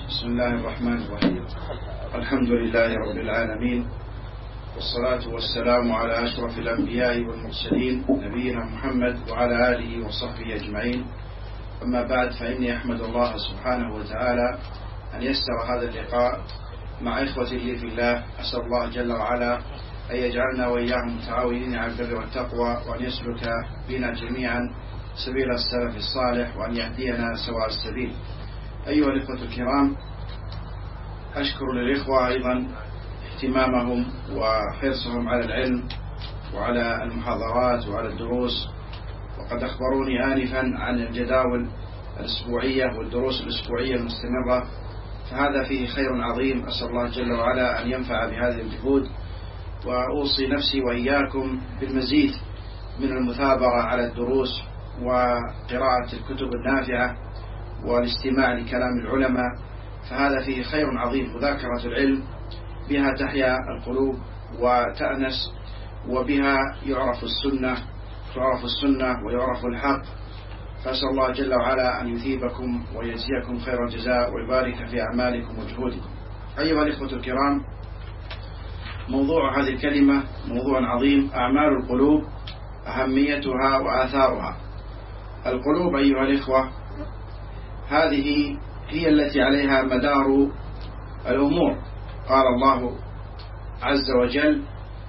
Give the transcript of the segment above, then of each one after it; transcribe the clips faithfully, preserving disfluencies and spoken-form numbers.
بسم الله الرحمن الرحيم. الحمد لله رب العالمين، والصلاة والسلام على أشرف الأنبياء والمرسلين نبينا محمد وعلى آله وصحبه أجمعين. أما بعد، فإني أحمد الله سبحانه وتعالى أن يسر هذا اللقاء مع إخوتي لي في الله. أسأل الله جل وعلا أن يجعلنا وإياهم متعاونين على البر والتقوى، وأن يسلك بنا جميعا سبيل السلف الصالح، وأن يهدينا سواء السبيل. أيها الإخوة الكرام، أشكر للإخوة أيضا اهتمامهم وحرصهم على العلم وعلى المحاضرات وعلى الدروس، وقد أخبروني آنفا عن الجداول الأسبوعية والدروس الأسبوعية المستمرة، فهذا فيه خير عظيم. أسأل الله جل وعلا أن ينفع بهذه الجهود، وأوصي نفسي وإياكم بالمزيد من المثابرة على الدروس وقراءة الكتب النافعة والاستماع لكلام العلماء، فهذا فيه خير عظيم. مذاكرة العلم بها تحيا القلوب وتأنس، وبها يعرف السنة تعرف السنة ويعرف الحق. فأسأل الله جل وعلا أن يثيبكم ويجزيكم خير الجزاء ويبارك في أعمالكم وجهودكم. أيها الإخوة الكرام، موضوع هذه الكلمة موضوع عظيم: أعمال القلوب، أهميتها وآثارها. القلوب أيها الإخوة هذه هي التي عليها مدار الأمور. قال الله عز وجل: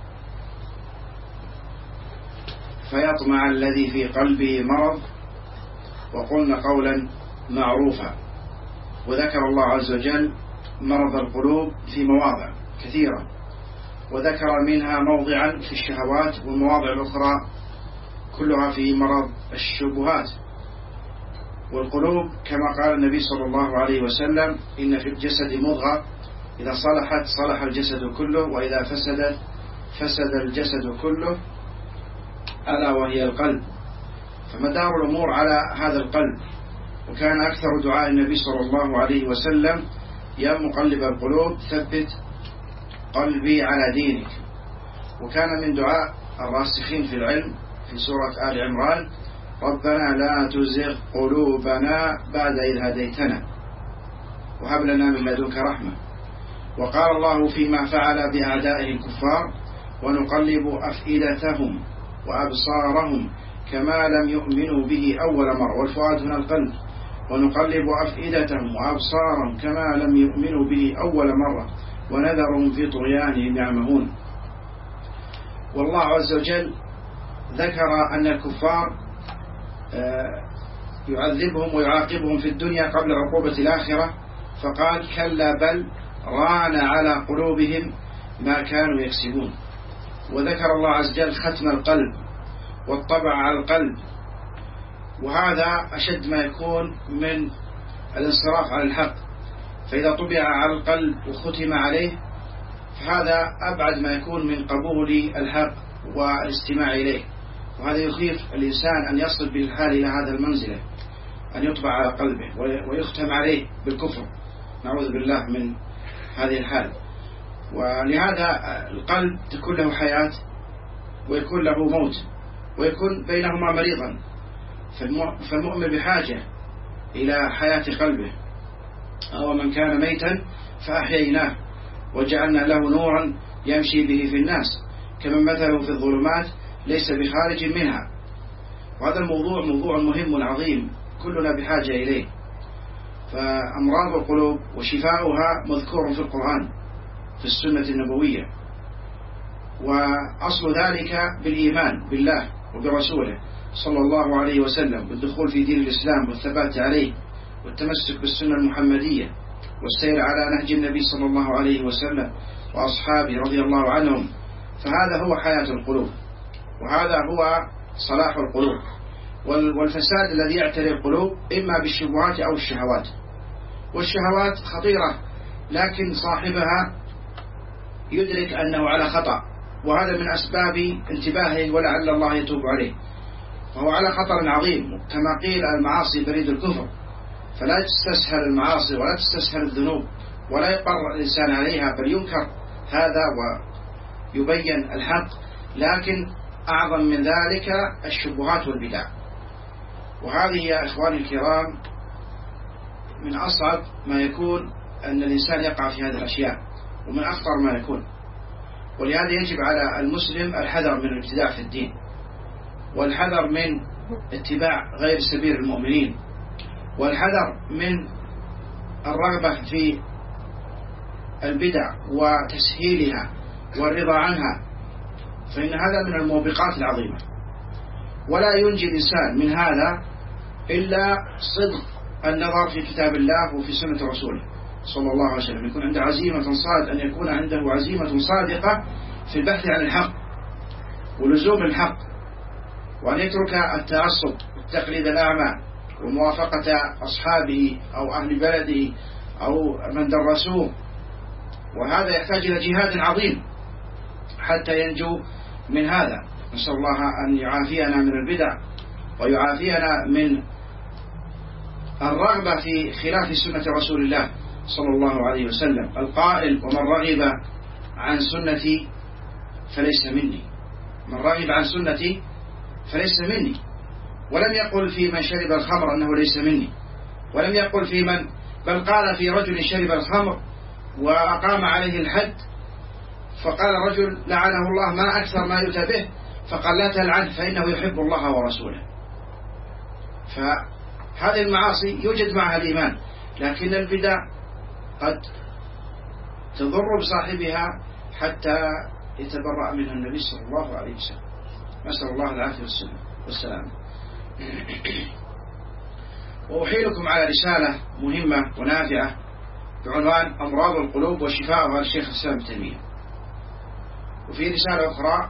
فيطمع الذي في قلبه مرض وقلنا قولا معروفا. وذكر الله عز وجل مرض القلوب في مواضع كثيرة، وذكر منها موضعا في الشهوات، والمواضع الأخرى كلها في مرض الشبهات. والقلوب كما قال النبي صلى الله عليه وسلم: إن في الجسد مضغة إذا صلحت صلح الجسد كله، وإذا فسدت فسد الجسد كله، ألا وهي القلب. فمدار الأمور على هذا القلب. وكان أكثر دعاء النبي صلى الله عليه وسلم: يا مقلب القلوب ثبت قلبي على دينك. وكان من دعاء الراسخين في العلم في سورة آل عمران: ربنا لا تزغ قلوبنا بعد إذ هديتنا وهب لنا من لدنك رحمة. وقال الله فيما فعل بأعدائه الكفار: ونقلب أفئدتهم وأبصارهم كما لم يؤمنوا به أول مرة. والفؤاد هنا القلب. ونقلب أفئدتهم وأبصارهم كما لم يؤمنوا به أول مرة ونذرهم في طغيانهم يعمهون. والله عز وجل ذكر أن الكفار يعذبهم ويعاقبهم في الدنيا قبل عقوبة الآخرة، فقال: كلا بل ران على قلوبهم ما كانوا يكسبون. وذكر الله عز وجل ختم القلب والطبع على القلب، وهذا أشد ما يكون من الانصراف عن الحق. فإذا طبع على القلب وختم عليه فهذا أبعد ما يكون من قبول الحق والاستماع إليه. وهذا يخيف الإنسان أن يصل بالحال إلى هذا المنزلة، أن يطبع على قلبه ويختم عليه بالكفر، نعوذ بالله من هذه الحال. ولهذا القلب تكون له حياة ويكون له موت، ويكون بينهما مريضا. فالمؤمن بحاجة إلى حياة قلبه. أو من كان ميتا فأحييناه وجعلنا له نورا يمشي به في الناس كمن مثله في الظلمات ليس بخارج منها. وهذا الموضوع موضوع مهم عظيم كلنا بحاجة إليه. فأمراض القلوب وشفاؤها مذكور في القرآن في السنة النبوية، وأصل ذلك بالإيمان بالله وبرسوله صلى الله عليه وسلم، بالدخول في دين الإسلام والثبات عليه، والتمسك بالسنة المحمدية، والسير على نهج النبي صلى الله عليه وسلم وأصحابه رضي الله عنهم. فهذا هو حياة القلوب، وهذا هو صلاح القلوب. والفساد الذي يعتري القلوب إما بالشبهات أو الشهوات. والشهوات خطيرة، لكن صاحبها يدرك أنه على خطأ، وهذا من أسباب انتباهه ولعل الله يتوب عليه. فهو على خطر عظيم، كما قيل: المعاصي بريد الكفر. فلا تستسهل المعاصي ولا تستسهل الذنوب ولا يقر الإنسان عليها، بل ينكر هذا ويبين الحق. لكن أعظم من ذلك الشبهات والبدع. وهذه يا إخواني الكرام من أصعب ما يكون أن الإنسان يقع في هذه الأشياء، ومن أخطر ما يكون. ولهذا يجب على المسلم الحذر من الابتداع في الدين، والحذر من اتباع غير سبيل المؤمنين، والحذر من الرغبة في البدع وتسهيلها والرضا عنها، فإن هذا من الموبقات العظيمة. ولا ينجي الإنسان من هذا إلا صدق النظر في كتاب الله وفي سنة رسوله صلى الله عليه وسلم، يكون عنده عزيمة صادقة، أن يكون عنده عزيمة صادقة في البحث عن الحق ولزوم الحق، وأن يترك التعصب والتقليد الأعمى وموافقة أصحابه أو أهل بلده أو من درسوه. وهذا يحتاج إلى جهاد عظيم حتى ينجو من هذا. نسأل الله أن يعافينا من البدع ويعافينا من الرغبة في خلاف سنة رسول الله صلى الله عليه وسلم، القائل: ومن رغب عن سنتي فليس مني. من رغب عن سنتي فليس مني. ولم يقل في من شرب الخمر أنه ليس مني، ولم يقل في من، بل قال في رجل شرب الخمر وأقام عليه الحد، فقال الرجل لعنه الله ما أكثر ما يؤتى به، فقال لا تلعنه فإنه يحب الله ورسوله. فهذه المعاصي يوجد معها الإيمان، لكن البدع قد تضر بصاحبها حتى يتبرأ منها النبي صلى الله عليه وسلم، نسأل الله العافية والسلام. وأحيلكم على رسالة مهمة ونافعة بعنوان أمراض القلوب وشفاؤها للشيخ الإسلام ابن تيمية. وفي رسالة أخرى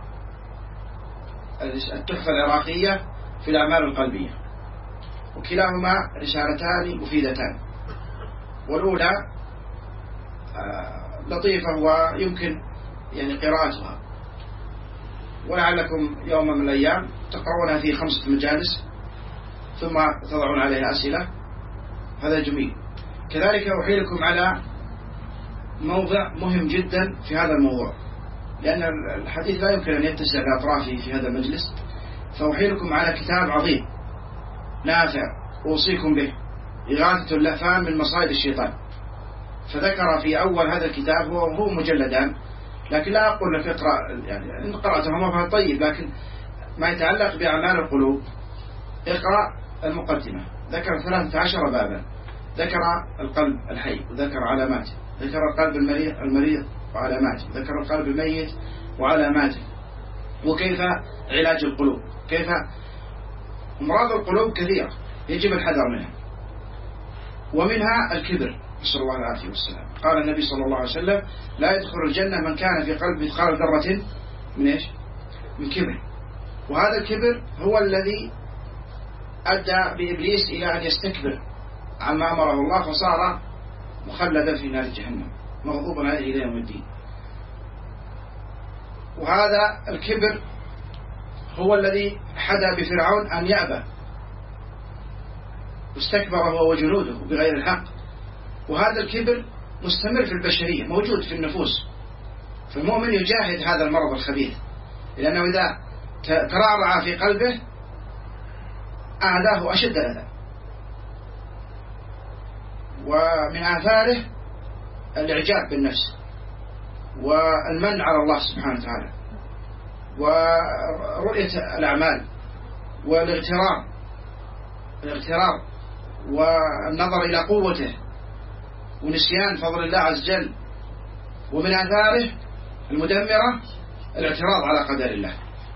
التحفة العراقية في الأعمال القلبية، وكلاهما رسالتان مفيدتان. والأولى لطيفة ويمكن يعني قراءتها، ولعلكم يوم من الأيام تقرؤونها في خمسة مجالس ثم تضعون عليها أسئلة، هذا جميل. كذلك أحيلكم على موضع مهم جدا في هذا الموضوع، لأن الحديث لا يمكن أن يتسع لأطرافه في هذا المجلس، فأحيلكم على كتاب عظيم نافع أوصيكم به، إغاثة اللهفان من مصائد الشيطان. فذكر في أول هذا الكتاب، هو هو مجلدان، لكن لا أقول لك اقرأ، يعني إن قرأتها ما طيب، لكن ما يتعلق بأعمال القلوب اقرأ المقدمة. ذكر ثلاثة عشر بابا، ذكر القلب الحي وذكر علاماته، ذكر القلب المريض المريض وعلاماته، ذكر القلب الميت وعلاماته، وكيف علاج القلوب، كيف أمراض القلوب كثيرة يجب الحذر منها، ومنها الكبر، نسأل الله العافية والسلام. قال النبي صلى الله عليه وسلم: لا يدخل الجنة من كان في قلب مثقال ذرة من إيش؟ من كبر. وهذا الكبر هو الذي أدى بإبليس إلى أن يستكبر عما أمره الله، فصار مخلدا في نار جهنم مغضوبا عليه إلى يوم الدين. وهذا الكبر هو الذي حدا بفرعون أن يأبى، واستكبر هو وجنوده بغير الحق. وهذا الكبر مستمر في البشرية، موجود في النفوس، فالمؤمن يجاهد هذا المرض الخبيث، لأنه إذا ترعرع في قلبه أعداه أشد الأذى. ومن آثاره الإعجاب بالنفس والمن على الله سبحانه وتعالى ورؤية الأعمال والاغترار الاغترار والنظر إلى قوته ونسيان فضل الله عز وجل. ومن آثاره المدمرة الاعتراض على قدر الله.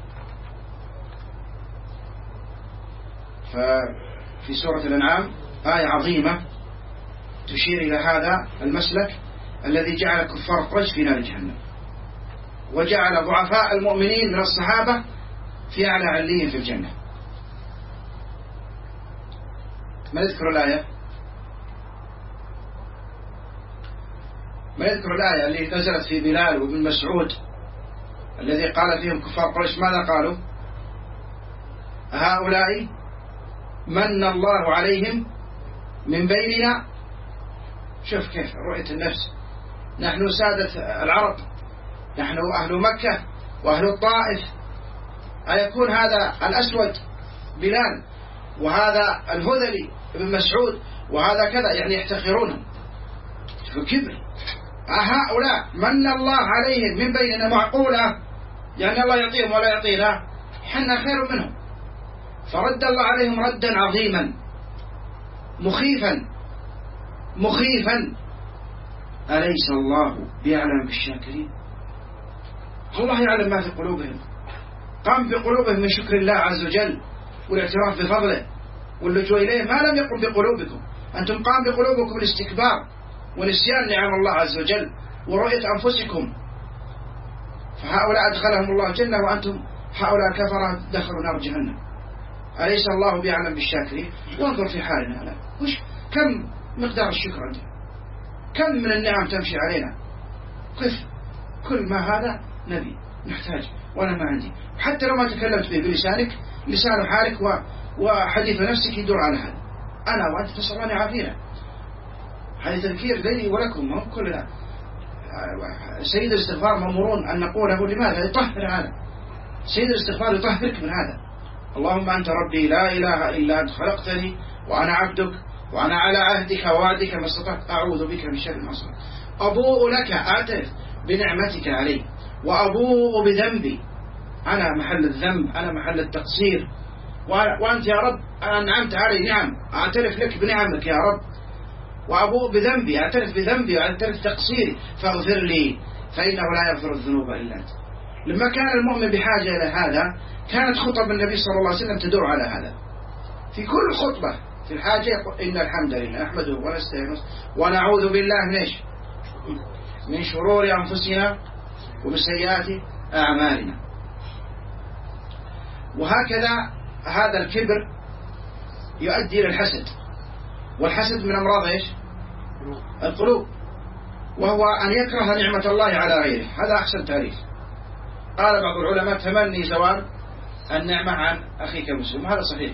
ففي سورة الأنعام آية عظيمة تشير إلى هذا المسلك الذي جعل كفار قريش في نار جهنم، وجعل ضعفاء المؤمنين من الصحابة في أعلى عليين في الجنة. ما يذكر الآية؟ ما يذكر الآية اللي نزلت في بلال وابن مسعود الذي قال فيهم كفار قريش ماذا قالوا؟ هؤلاء من الله عليهم من بيننا. شوف كيف رؤية النفس، نحن سادة العرب، نحن أهل مكة وأهل الطائف، أيكون هذا الأسود بلال وهذا الهذلي ابن مسعود وهذا كذا، يعني يحتقرونه. كبر. هؤلاء من الله عليهم من بيننا معقولة يعني الله يعطيهم ولا يعطينا، حنا خير منهم. فرد الله عليهم ردا عظيما مخيفا مخيفا. أليس الله بيعلم بالشاكرين؟ الله يعلم ما في قلوبهم. قام بقلوبهم من شكر الله عز وجل والاعتراف بفضله واللجوء إليه، ما لم يقم بقلوبكم. أنتم قام بقلوبكم الاستكبار ونسيان نعم الله عز وجل ورؤية أنفسكم، فهؤلاء أدخلهم الله الجنة وأنتم هؤلاء كفرة دخلوا نار جهنم. أليس الله بيعلم بالشاكرين؟ وانظر في حالنا الآن، وش كم مقدار الشكر عندنا، كم من النعم تمشي علينا، كيف كل ما هذا نبي نحتاج وأنا ما عندي. حتى لو ما تكلمت به بلسانك، لسان حالك وحديث نفسك يدور على هذا. أنا وأنت نسأل الله يعافينا. هذا تذكير لي ولكم، ما هو كلنا. سيد الاستغفار مأمورون أن نقوله. لماذا؟ يطهر هذا. سيد الاستغفار يطهرك من هذا. اللهم أنت ربي لا إله إلا أنت خلقتني وأنا عبدك وأنا على عهدك ووعدك ما استطعت أعوذ بك من شر ما صنعت. أبوء لك، أعترف بنعمتك علي وأبوء بذنبي. أنا محل الذنب، أنا محل التقصير، وأنت يا رب أنعمت علي نعم، أعترف لك بنعمك يا رب، وأبوء بذنبي، أعترف بذنبي وأعترف تقصيري فاغفر لي فإنه لا يغفر الذنوب إلا أنت. لما كان المؤمن بحاجة إلى هذا كانت خطب النبي صلى الله عليه وسلم تدور على هذا. في كل خطبة في الحاجة يقول إن الحمد لله نحمده ونستعينه ونعوذ بالله من إيش؟ من شرور أنفسنا ومن سيئات أعمالنا. وهكذا هذا الكبر يؤدي إلى الحسد، والحسد من أمراض إيش؟ القلوب، وهو أن يكره نعمة الله على غيره. هذا أحسن تعريف. قال بعض العلماء تمني زوال النعمة عن أخيك المسلم، هذا صحيح.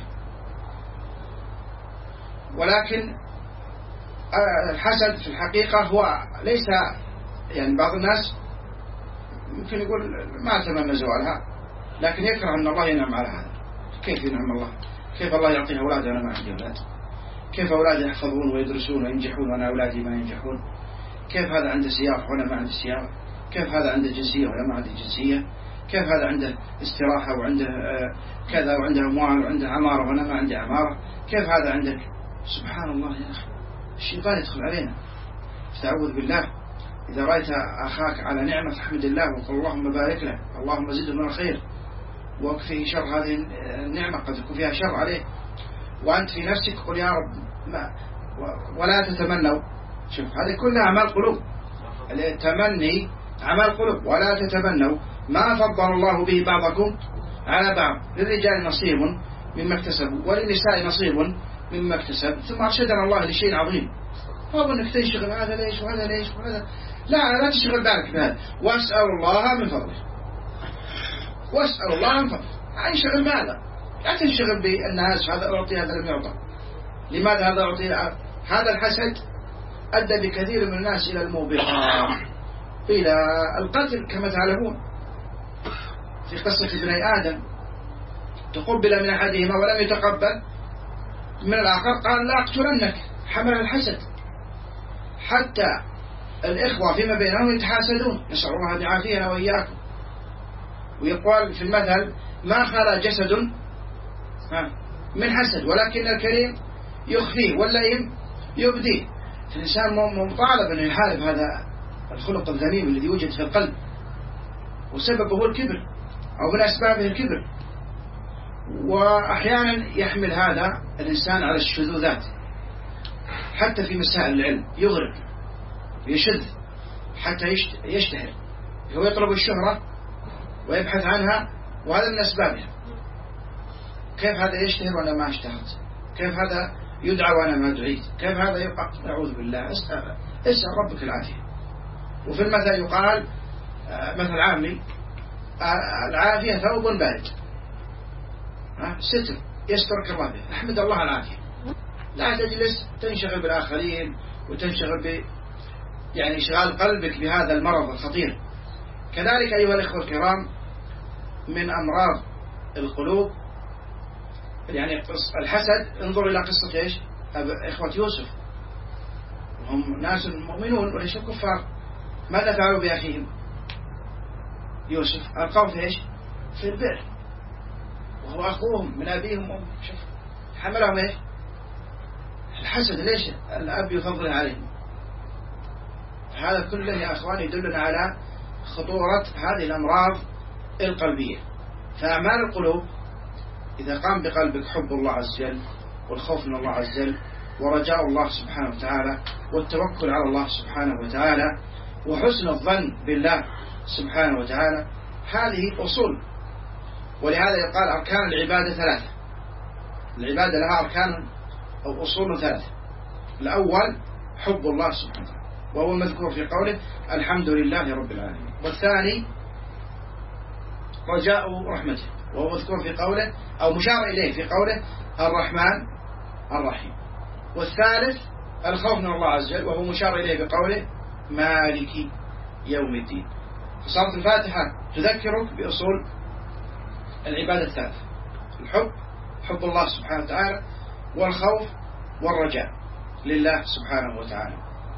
ولكن الحسد في الحقيقة هو ليس، يعني بعض الناس ممكن يقول ما أتمنى زوالها، لكن يكره أن الله ينعم على هذا. كيف ينعم الله؟ كيف الله يعطينا أولاد وأنا ما عندي أولاد؟ كيف أولادي يحفظون ويدرسون وينجحون وأنا أولادي ما ينجحون؟ كيف هذا عنده سيارة وأنا ما عندي سيارة؟ كيف هذا عنده جنسية وأنا ما عندي جنسية؟ كيف هذا عنده استراحة وعنده كذا وعنده أموال وعنده عمارة وأنا ما عندي عمارة؟ كيف هذا عندك؟ سبحان الله يا أخي، الشيطان يدخل علينا. استعوذ بالله. إذا رأيت أخاك على نعمة فاحمد الله وقل اللهم بارك له، اللهم زده من الخير واكفيه شر هذه النعمة، قد يكون فيها شر عليه. وأنت في نفسك قل يا رب ما ولا تتمنوا. شوف هذه كلها أعمال قلوب. التمني أعمال قلوب. ولا تتمنوا ما فضل الله به بعضكم على بعض، للرجال نصيب مما اكتسبوا وللنساء نصيب مما اكتسب. ثم أرشدنا الله لشيء عظيم، فهو أنك تنشغل هذا ليش وهذا ليش وهذا، لا لا تشغل بالك بهذا. واسأل الله من فضله، واسأل الله من فضله. انشغل بهذا، لا تنشغل بالناس هذا أعطي هذا لم يعطى. لماذا هذا أعطي؟ هذا الحسد أدى بكثير من الناس إلى الموبقات، إلى القتل كما تعلمون. في قصة ابني آدم تقبل من أحدهما ولم يتقبل من الآخر، قال لا أقتلنك، حمل الحسد. حتى الإخوة فيما بينهم يتحاسدون، نسأل الله أن يعافينا وإياكم. ويقال في المثل ما خلا جسد من حسد ولكن الكريم يخفيه واللئيم يبديه. فالإنسان مطالب أن يحارب هذا الخلق الذميم الذي يوجد في القلب، وسببه الكبر أو من أسبابه الكبر. وأحيانا يحمل هذا الإنسان على الشذوذات، حتى في مسائل العلم يغرق ويشذ حتى يشتهر. هو يطلب الشهرة ويبحث عنها، وهذا من أسبابها. كيف هذا يشتهر وأنا ما اشتهرت؟ كيف هذا يدعى وأنا ما دعيت؟ كيف هذا يقع؟ أعوذ بالله. اسأل, اسأل ربك العافية. وفي المثل يقال مثل عامي العافية ثوب بارد، ستر يسترك الله به. احمد الله العافية. لا تجلس تنشغل بالآخرين وتنشغل ب يعني إشغال قلبك بهذا المرض الخطير. كذلك أيها الإخوة الكرام من أمراض القلوب يعني الحسد. انظر إلى قصة إيش؟ إخوة يوسف. هم ناس مؤمنون وليسوا كفار. ماذا فعلوا بأخيهم يوسف؟ ألقوا في إيش؟ في البئر، وهو أخوهم من أبيهم وأمهم. شوف حملهم إيش؟ الحسد. ليش الأب يفضل عليهم؟ هذا كله يا أخواني يدلنا على خطورة هذه الأمراض القلبية. فأعمال القلوب إذا قام بقلبك حب الله عز وجل والخوف من الله عز وجل ورجاء الله سبحانه وتعالى والتوكل على الله سبحانه وتعالى وحسن الظن بالله سبحانه وتعالى، هذه أصول. ولهذا يقال أركان العبادة ثلاثة. العبادة لها أركان أو أصول ثلاثة. الأول حب الله سبحانه وتعالى وهو مذكور في قوله الحمد لله رب العالمين. والثاني رجاء رحمته وهو مذكور في قوله أو مشار إليه في قوله الرحمن الرحيم. والثالث الخوف من الله عز وجل وهو مشار إليه بقوله مالك يوم الدين. فصارت الفاتحة تذكرك بأصول العبادة الثلاثة: الحب، حب الله سبحانه وتعالى، والخوف والرجاء لله سبحانه وتعالى.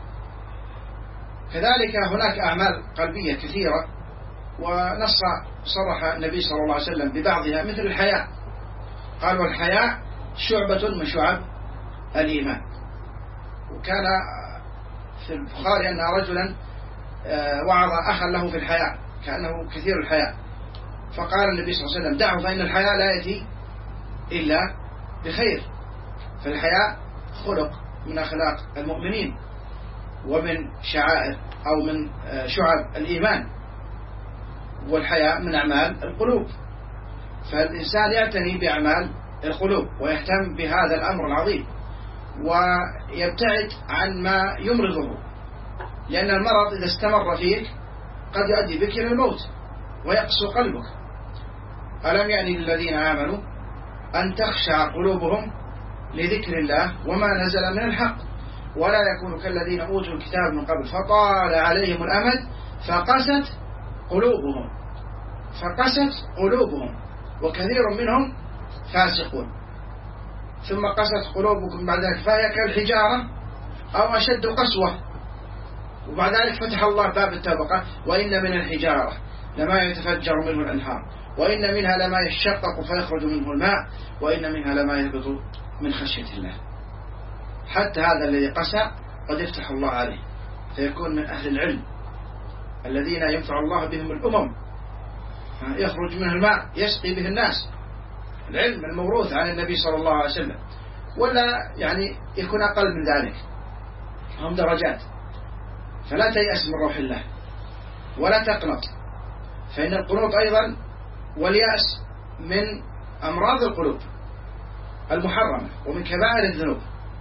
كذلك هناك أعمال قلبية كثيرة ونص صرح النبي صلى الله عليه وسلم ببعضها مثل الحياء. قال والحياء شعبة من شعب الإيمان. وكان في البخاري أن رجلا وعظ أخا له في الحياء كأنه كثير الحياء، فقال النبي صلى الله عليه وسلم دعه فإن الحياء لا يأتي إلا بخير. فالحياء خلق من أخلاق المؤمنين ومن شعائر أو من شعب الإيمان، والحياء من أعمال القلوب. فالإنسان يعتني بأعمال القلوب ويهتم بهذا الأمر العظيم ويبتعد عن ما يمرضه، لأن المرض إذا استمر فيك قد يؤدي بك إلى الموت ويقسو قلبك. ألم يعني للذين آمنوا أن تخشع قلوبهم لذكر الله وما نزل من الحق ولا يكونوا كالذين أوتوا الكتاب من قبل فطال عليهم الأمد فقست قلوبهم فقست قلوبهم وكثير منهم فاسقون. ثم قست قلوبكم بعد ذلك فهي كالحجارة أو أشد قسوة. وبعد ذلك فتح الله باب التوبة وإن من الحجارة لما يتفجر منه الأنهار وإن منها لما يشقق فيخرج منه الماء وإن منها لما يهبط من خشية الله. حتى هذا الذي قسى قد يفتح الله عليه فيكون من أهل العلم الذين ينفع الله بهم الأمم، يخرج منه الماء يسقي به الناس. العلم الموروث عن النبي صلى الله عليه وسلم، ولا يعني يكون أقل من ذلك، هم درجات. فلا تيأس من روح الله ولا تقنط، فإن القنوط أيضا واليأس من أمراض القلوب المحرمة ومن كبائر الذنوب.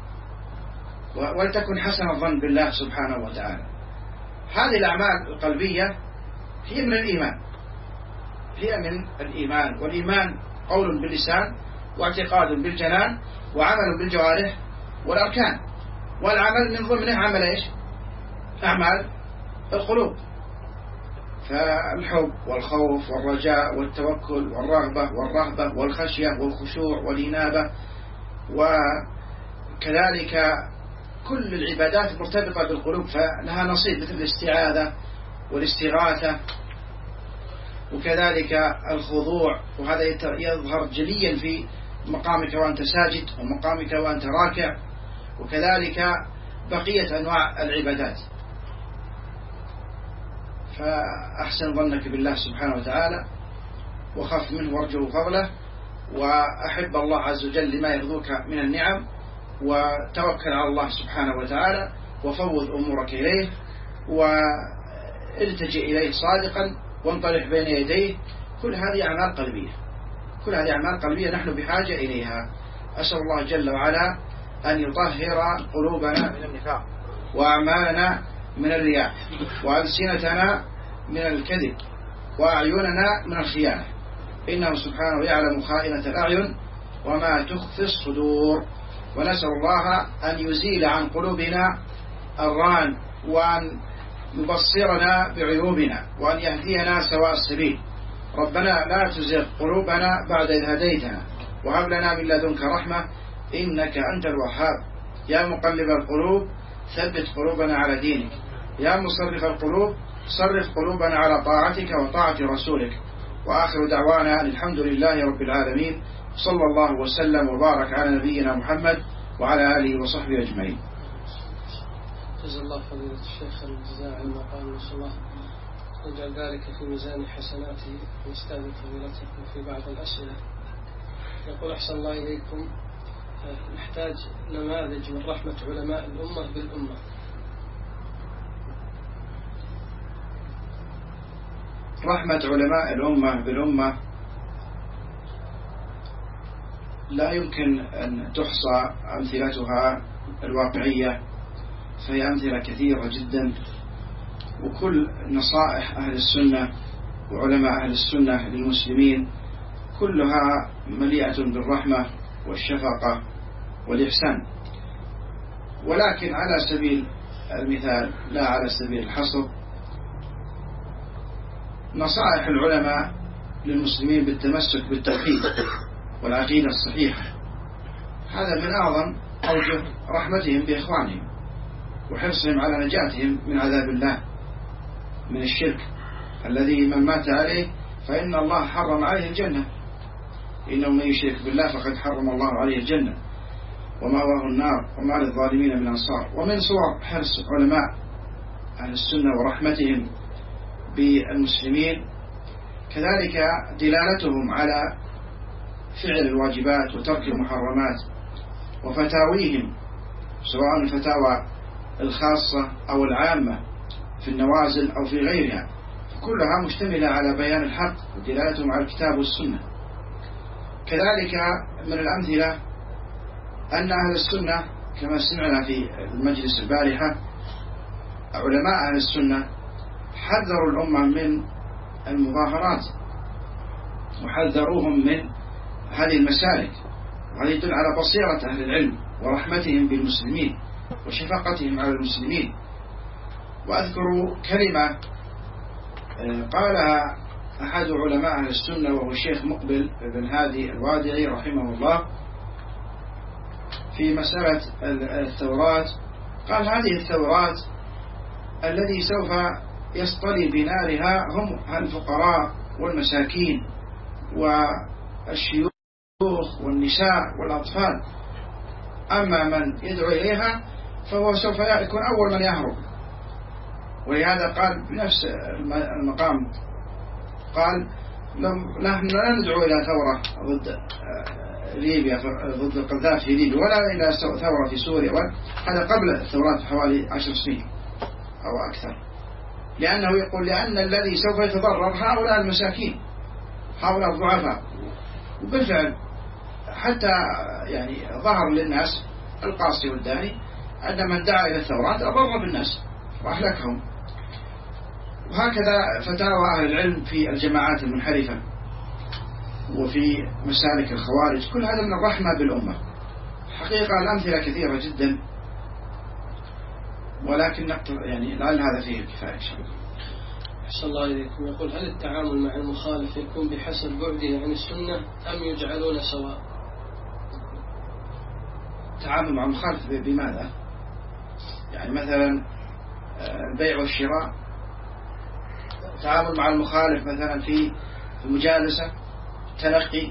ولتكن حسن الظن بالله سبحانه وتعالى. هذه الأعمال القلبية هي من الإيمان، هي من الإيمان. والإيمان قول باللسان واعتقاد بالجنان وعمل بالجوارح والأركان. والعمل من ضمنه عمل إيش؟ أعمال القلوب. فالحب والخوف والرجاء والتوكل والرغبة والرهبة والخشية والخشوع والإنابة، وكذلك كل العبادات مرتبطة بالقلوب فلها نصيب، مثل الاستعاذة والاستغاثة، وكذلك الخضوع، وهذا يظهر جليا في مقامك وأنت ساجد ومقامك وأنت راكع، وكذلك بقية أنواع العبادات. فأحسن ظنك بالله سبحانه وتعالى وخاف منه وارجو فضله وأحب الله عز وجل لما يرضوك من النعم، وتوكل على الله سبحانه وتعالى وفوض أمورك إليه والتجئ إليه صادقا وانطلق بين يديه. كل هذه أعمال قلبية، كل هذه أعمال قلبية نحن بحاجة إليها. أسأل الله جل وعلا أن يطهر قلوبنا من النفاق وأعمالنا من الرياء وألسنتنا من الكذب وأعيننا من الخيانة، إنه سبحانه يعلم خائنة الأعين وما تخفي الصدور. ونسأل الله أن يزيل عن قلوبنا الران وأن يبصرنا بعيوبنا وأن يهدينا سواء السبيل. ربنا لا تزغ قلوبنا بعد إذ هديتنا وهب لنا من لدنك رحمة إنك أنت الوهاب. يا مقلب القلوب ثبت قلوبنا على دينك، يا مصرف القلوب صرف قلوبنا على طاعتك وطاعة رسولك. وآخر دعوانا الحمد لله رب العالمين، صلى الله وسلم وبارك على نبينا محمد وعلى آله وصحبه أجمعين. جزا الله فضيلة الشيخ الجزاء عما قال، نسأل الله يجعل ذلك في ميزان حسناته ويستاذن فضيلتكم في بعض الأسئلة. يقول أحسن الله إليكم، نحتاج نماذج من رحمة علماء الأمة بالأمة. رحمة علماء الأمة بالأمة لا يمكن أن تحصى أمثلتها الواقعية، فهي أمثلة كثيرة جدا، وكل نصائح أهل السنة وعلماء أهل السنة للمسلمين كلها مليئة بالرحمة والشفقة والإحسان. ولكن على سبيل المثال لا على سبيل الحصر، نصائح العلماء للمسلمين بالتمسك بالتوحيد والعقيدة الصحيحة، هذا من أعظم أوجه رحمتهم بإخوانهم وحرصهم على نجاتهم من عذاب الله من الشرك الذي من مات عليه فإن الله حرم عليه الجنة، إنه من يشرك بالله فقد حرم الله عليه الجنة ومأواه النار وما للظالمين من أنصار. ومن صور حرص علماء أهل السنة ورحمتهم بالمسلمين كذلك دلالتهم على فعل الواجبات وترك المحرمات، وفتاويهم سواء الفتاوى الخاصة أو العامة في النوازل أو في غيرها، كلها مشتملة على بيان الحق ودلالتهم على الكتاب والسنة. كذلك من الأمثلة أن أهل السنة كما سمعنا في المجلس البارحة، علماء أهل السنة حذروا الأمة من المظاهرات وحذروهم من هذه المسالك، وهذا يدل على بصيرة أهل العلم ورحمتهم بالمسلمين وشفقتهم على المسلمين. وأذكر كلمة قالها أحد علماء أهل السنة وهو الشيخ مقبل بن هادي الوادعي رحمه الله في مسألة الثورات. قال: هذه الثورات الذي سوف يصطلي بنارها هم الفقراء والمساكين والشيوخ والنساء والأطفال، أما من يدعو إليها فهو سوف يكون أول من يهرب. ولهذا قال بنفس المقام، قال: نحن لا ندعو إلى ثورة ضد ليبيا ضد القذافي في ليبيا ولا إلى ثورة في سوريا، هذا قبل الثورات بحوالي عشر سنين أو أكثر، لأنه يقول لأن الذي سوف يتضرر هؤلاء المساكين هؤلاء الضعفاء. وبالفعل حتى يعني ظهر للناس القاصي والداني أن من دعا إلى الثورات أضر بالناس وأهلكهم. وهكذا فتاوى أهل العلم في الجماعات المنحرفة وفي مسالك الخوارج، كل هذا من الرحمة بالأمة. حقيقة الأمثلة كثيرة جدا، ولكن يعني لعل هذا فيه الكفاية إن شاء الله. أحسن الله إليكم. يقول: هل التعامل مع المخالف يكون بحسب بعده عن السنة أم يجعلون سواء؟ التعامل مع المخالف بماذا؟ يعني مثلا البيع والشراء، التعامل مع المخالف مثلا في المجالسة، التلقي،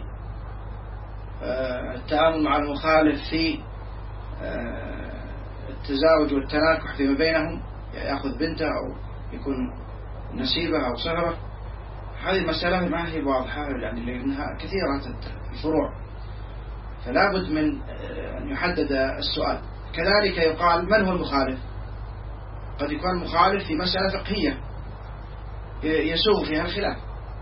التعامل مع المخالف في التزاوج والتناكح فيما بينهم، يأخذ بنته أو يكون نسيبه أو صهره. هذه المسألة ما هي واضحة يعني لأنها كثيرة الفروع، فلا بد من أن يحدد السؤال. كذلك يقال: من هو المخالف؟ قد يكون مخالف في مسألة فقهية يسوغ فيها الخلاف،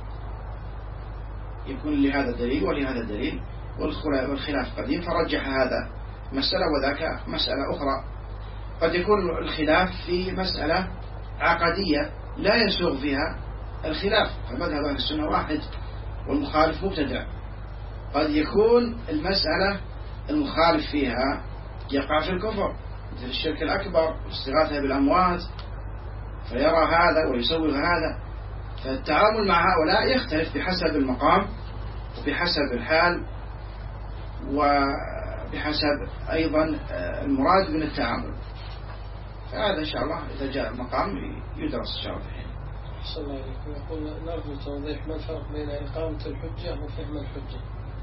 يكون لهذا دليل ولهذا دليل والخلاف قديم فرجح هذا مسألة وذاك مسألة أخرى. قد يكون الخلاف في مسألة عقدية لا يسوغ فيها الخلاف، فمذهب أهل السنة واحد والمخالف مبتدع. قد يكون المسألة المخالف فيها يقع في الكفر مثل الشرك الأكبر والاستغاثة بالأموات، فيرى هذا ويسوغ هذا. فالتعامل مع هؤلاء يختلف بحسب المقام وبحسب الحال وبحسب أيضا المراد من التعامل. هذا إن شاء الله إذا جاء المقام يدرس إن شاء الله. أحسن الله عليكم. يقول نرجو توضيح ما الفرق بين إقامة الحجة وفهم الحجة.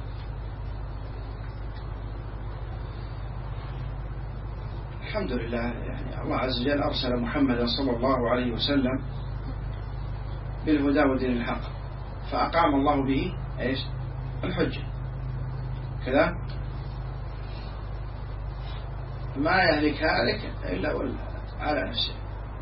الحمد لله، يعني الله عز وجل أرسل محمدا صلى الله عليه وسلم بالهدى ودين الحق، فأقام الله به إيش؟ الحجة كذا، ما يهلك هالك إلا على نفسه.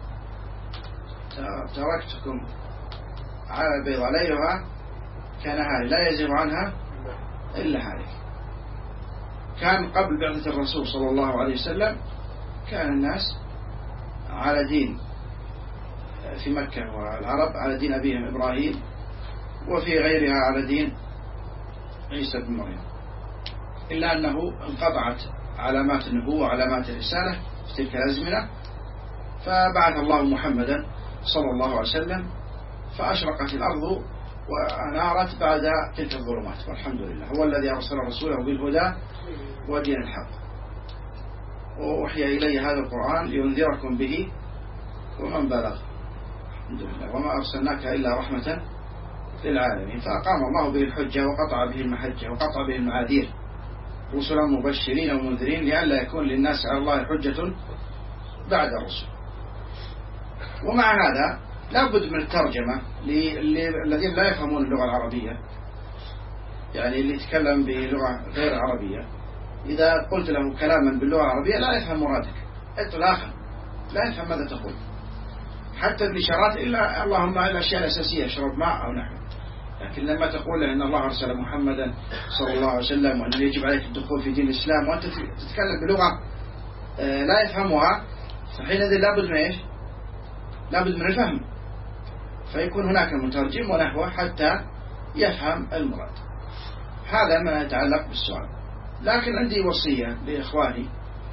تركتكم على البيضاء ليلها كنهار لا يزيغ عنها إلا هالك. كان قبل بعثة الرسول صلى الله عليه وسلم كان الناس على دين في مكة والعرب على دين أبيهم إبراهيم، وفي غيرها على دين عيسى بن مريم، إلا أنه انقطعت علامات النبوة وعلامات الرسالة في تلك الأزمنة، فبعث الله محمدا صلى الله عليه وسلم فأشرقت الأرض وأنارت بعد تلك الظلمات، والحمد لله. هو الذي أرسل رسوله بالهدى ودين الحق، ووحي إلي هذا القرآن لينذركم به ومن بلغ، الحمد لله. وما أرسلناك إلا رحمة للعالمين. فأقام الله به الحجة وقطع به المحجة وقطع به المعاذير، رسلا مبشرين ومنذرين لئلا يكون للناس على الله حجة بعد الرسل. ومع هذا لا بد من الترجمة للذين لا يفهمون اللغة العربية، يعني اللي يتكلم بلغة غير عربية، إذا قلت له كلاما باللغة العربية لا يفهم مرادك إطلاقا، لا يفهم ماذا تقول، حتى الإشارات إلا اللهم إلا الأشياء الأساسية، اشرب ماء أو نحو. لكن لما تقول له إن الله أرسل محمدا صلى الله عليه وسلم وأنه يجب عليك الدخول في دين الإسلام وأنت تتكلم بلغة لا يفهمها، فحينئذ لابد من إيش؟ لابد من الفهم، فيكون هناك مترجم ونحوه حتى يفهم المراد. هذا ما يتعلق بالسؤال. لكن عندي وصية لإخواني،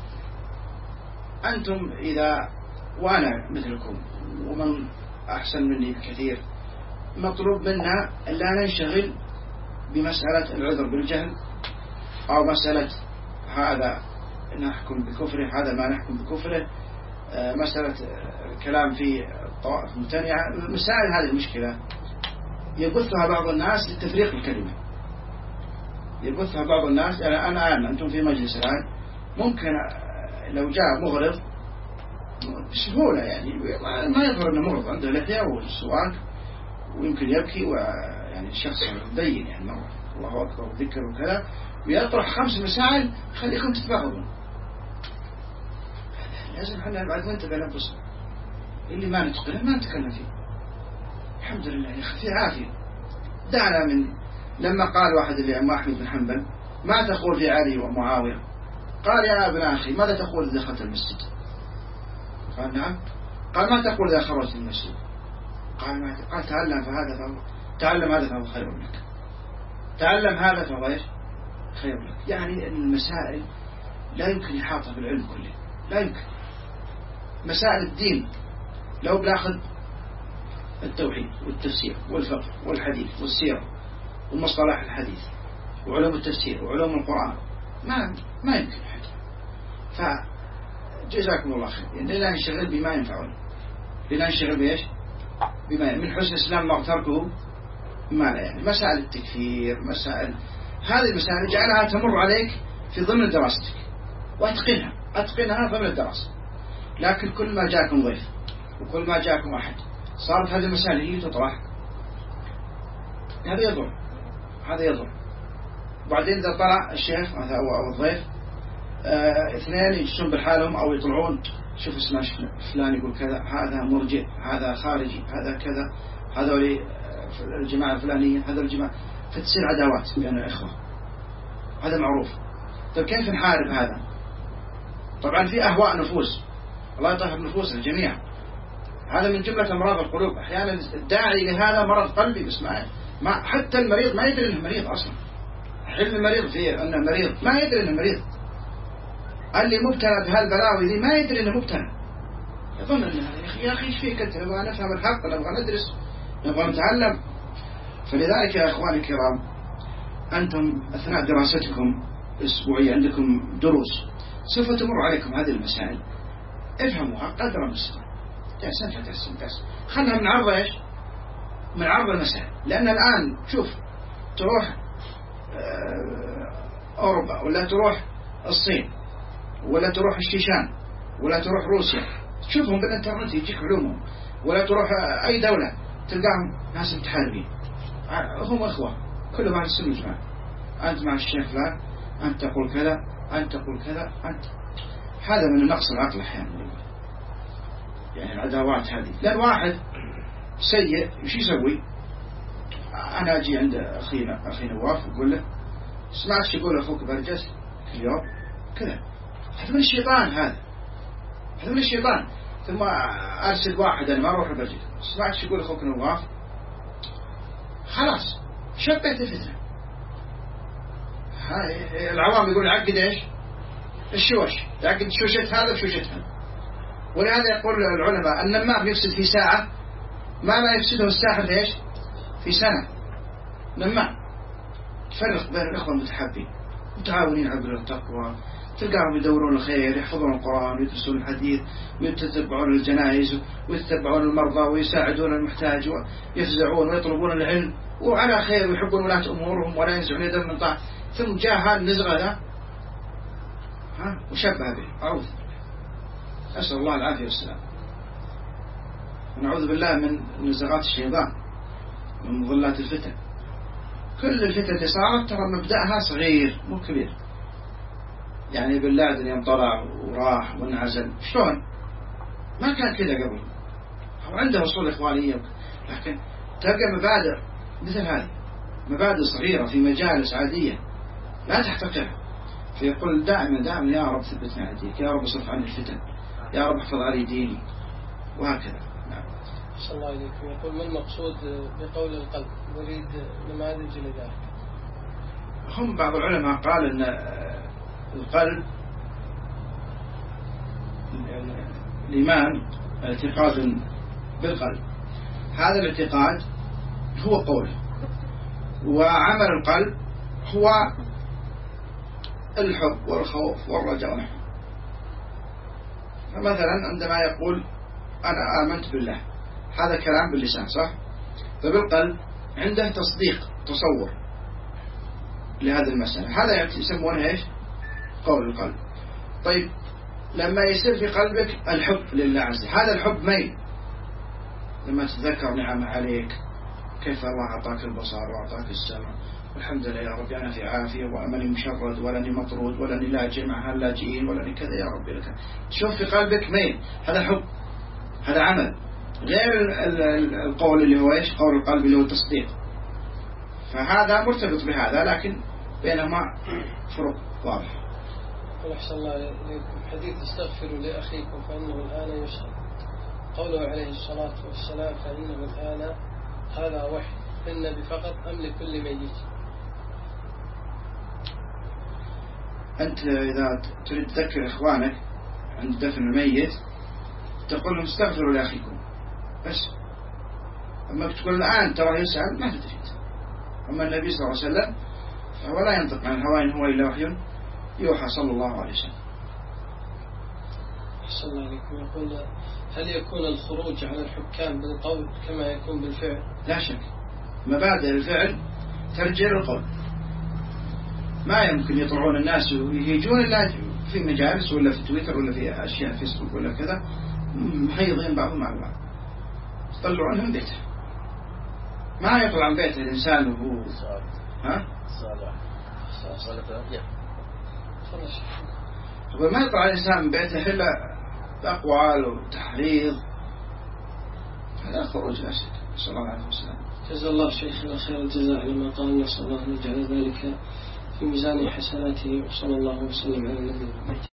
أنتم إذا، وأنا مثلكم ومن أحسن مني بكثير، مطلوب منا أن لا ننشغل بمسألة العذر بالجهل أو مسألة هذا نحكم بكفره هذا ما نحكم بكفره، مسألة الكلام في الطوائف الممتنعة، مسائل هذه المشكلة يبثها بعض الناس لتفريق الكلمة، يبثها بعض الناس. يعني أنا الآن أنتم في مجلس الآن ممكن لو جاء مغرض بسهولة، يعني ما يظهر أنه مغرض، عنده لحية والسواك ويمكن يبكي، ويعني الشخص مبين يعني مرة الله أكبر وذكر وكذا، ويطرح خمس مسائل خليكم تتباغضون. لازم احنا بعد ننتبه لنفسنا، اللي ما نتقنه ما نتكلم فيه. الحمد لله يا أخي في عافية. دعنا من لما قال واحد اللي أم أحمد بن حنبل ما تقول في علي ومعاوية؟ قال يا ابن أخي ماذا تقول إذا دخلت المسجد؟ قال نعم. قال ما تقول إذا خرجت من المسجد؟ قال ما قال تعلم فهذا فهو تعلم هذا فهو خير لك، تعلم هذا فهو إيش؟ خير لك. يعني المسائل لا يمكن يحاطها بالعلم كله، لا يمكن. مسائل الدين لو بناخذ التوحيد والتفسير والفقه والحديث والسيرة ومصطلح الحديث وعلوم التفسير وعلوم القرآن ما ما يمكن حتى. فجزاكم الله خير. يعني لا نشغل بما ينفعنا، لا نشغل بإيش؟ بما من حسن الإسلام ما تركه ما لا. يعني مسائل التكفير، مسائل هذه المسائل جعلها تمر عليك في ضمن دراستك واتقنها، اتقنها ضمن الدراسة. لكن كل ما جاكم ضيف وكل ما جاكم أحد صارت هذه المسائل هي تطرح، هذا يضر، هذا يضر. وبعدين إذا طلع الشيخ أو الضيف اه اثنين يجلسون بحالهم أو يطلعون شوف اسمه فلان يقول كذا، هذا مرجئ، هذا خارجي، هذا كذا، هذول الجماعة الفلانية، هذا الجماعة، فتصير عداوات بين الإخوة، هذا معروف. طيب كيف نحارب هذا؟ طبعا في أهواء نفوس، الله يطهر نفوس الجميع، هذا من جملة أمراض القلوب. أحيانا الداعي لهذا مرض قلبي بس ما حتى المريض ما يدري أنه مريض أصلا. حلم المريض فيه أنه مريض ما يدري أنه مريض، اللي مبتلى بهالبلاوي دي ما يدري أنه مبتلى، يظن أنه يا أخي إيش فيك أنت؟ نبغى نفهم الحق، نبغى ندرس، نبغى نتعلم. فلذلك يا أخواني الكرام، أنتم أثناء دراستكم الأسبوعية عندكم دروس سوف تمر عليكم هذه المسائل، افهموها قدر المستطاع. جالسين فتحسن بس خلنا من عرض إيش؟ من عرض المسائل. لأن الآن شوف تروح أوروبا ولا تروح الصين ولا تروح الشيشان ولا تروح روسيا تشوفهم بالإنترنت يجيك علومهم، ولا تروح أي دولة تلقاهم ناس متحاربين هم أخوة كلهم على السنة والجماعة. أنت مع الشيخ فلان، أنت تقول كذا، أنت تقول كذا، أنت هذا من النقص العقل أحيانا يعني العداوات هذه. لأن واحد سيء وش يسوي؟ أنا أجي عند أخينا أخي نواف وأقول له سمعت يقول أخوك برجس اليوم كذا، هذا من الشيطان، هذا هذا من الشيطان. ثم أرسل واحد أنا ما أروح البرجس سمعت يقول أخوك نواف، خلاص شبهت الفتنة. العوام يقول عقد إيش؟ الشوش، يعقد شوشة هذا وشوشة هذا. ولهذا يقول العلماء النمام يفسد في ساعة ما ما يفسده الساحر في إيش؟ في سنة. نمام تفرق بين الأخوة المتحابين متعاونين على التقوى، تلقاهم يدورون الخير، يحفظون القرآن ويدرسون الحديث ويتتبعون الجنائز ويتتبعون المرضى ويساعدون المحتاج ويفزعون ويطلبون العلم وعلى خير ويحبون ولاة أمورهم ولا ينزعون يدا من طاعة. ثم جاء هذا النزغة ذا ها وشبه به. أعوذ أسأل الله العافية والسلام، ونعوذ بالله من نزغات الشيطان من مظلات الفتن. كل الفتن اللي صارت ترى مبدأها صغير مو كبير. يعني بن لادن يوم طلع وراح وانعزل شلون؟ ما كان كذا قبل، هو عنده أصول إخوانية، لكن تلقى مبادئ مثل هذه، مبادئ صغيرة في مجالس عادية لا تحتقرها. فيقول دائما دائما يا رب ثبتنا هديك، يا رب صرف عني الفتن، يا رب احفظ علي ديني، وهكذا. نعم. صلى الله عليكم. يقول ما المقصود بقول القلب؟ نريد نماذج لذلك. هم بعض العلماء قال ان القلب الإيمان اعتقاد بالقلب، هذا الاعتقاد هو قوله، وعمل القلب هو الحب والخوف والرجاء ونحو. فمثلا عندما يقول أنا آمنت بالله، هذا كلام باللسان صح؟ فبالقلب عنده تصديق تصور لهذه المسألة، هذا يسمونه إيش؟ قول القلب. طيب لما يصير في قلبك الحب لله عز وجل، هذا الحب ميل، لما تتذكر نعمة عليك كيف الله أعطاك البصر وأعطاك السمع والحمد لله يا ربي أنا في عافية وأمني مشرد ولاني مطرود ولاني لاجئ مع هاللاجئين ولاني كذا يا ربي لك، تشوف في قلبك ميل، هذا حب، هذا عمل، غير القول اللي هو إيش؟ قول القلب اللي هو التصديق. فهذا مرتبط بهذا، لكن بينهما فرق واضح. أحسن الله إليكم. حديث استغفروا لأخيكم فإنه الآن يسأل، قوله عليه الصلاة والسلام فإنه الآن، هذا وحي للنبي فقط أم لكل ميت؟ أنت إذا تريد تذكر إخوانك عند دفن الميت تقول لهم استغفروا لأخيكم بس. أما تقول الآن ترى يسأل ما تدري. أما النبي صلى الله عليه وسلم فهو لا ينطق عن الهوى إن هو إلا وحي يوحى صلى الله عليه وسلم. أحسن الله عليكم. يقول هل يكون الخروج على الحكام بالقول كما يكون بالفعل؟ لا شك، مبادئ الفعل ترجع للقول، ما يمكن يطلعون الناس ويهيجون إلا في مجالس ولا في تويتر ولا في أشياء فيسبوك ولا كذا محيضين بعضهم على بعض، يطلعونهم من بيته. ما يطلع من بيته الإنسان وهو ها؟ صالح صالح هو ما يطلع الإنسان من بيته إلا بأقوال وتحريض، هذا خروج لا شك. صلى الله عليه وسلم. جزا الله شيخنا خير الجزاء لما قال، نسأل الله أن يجعل ذلك في ميزان حسناته، وصلى الله وسلم على النبي.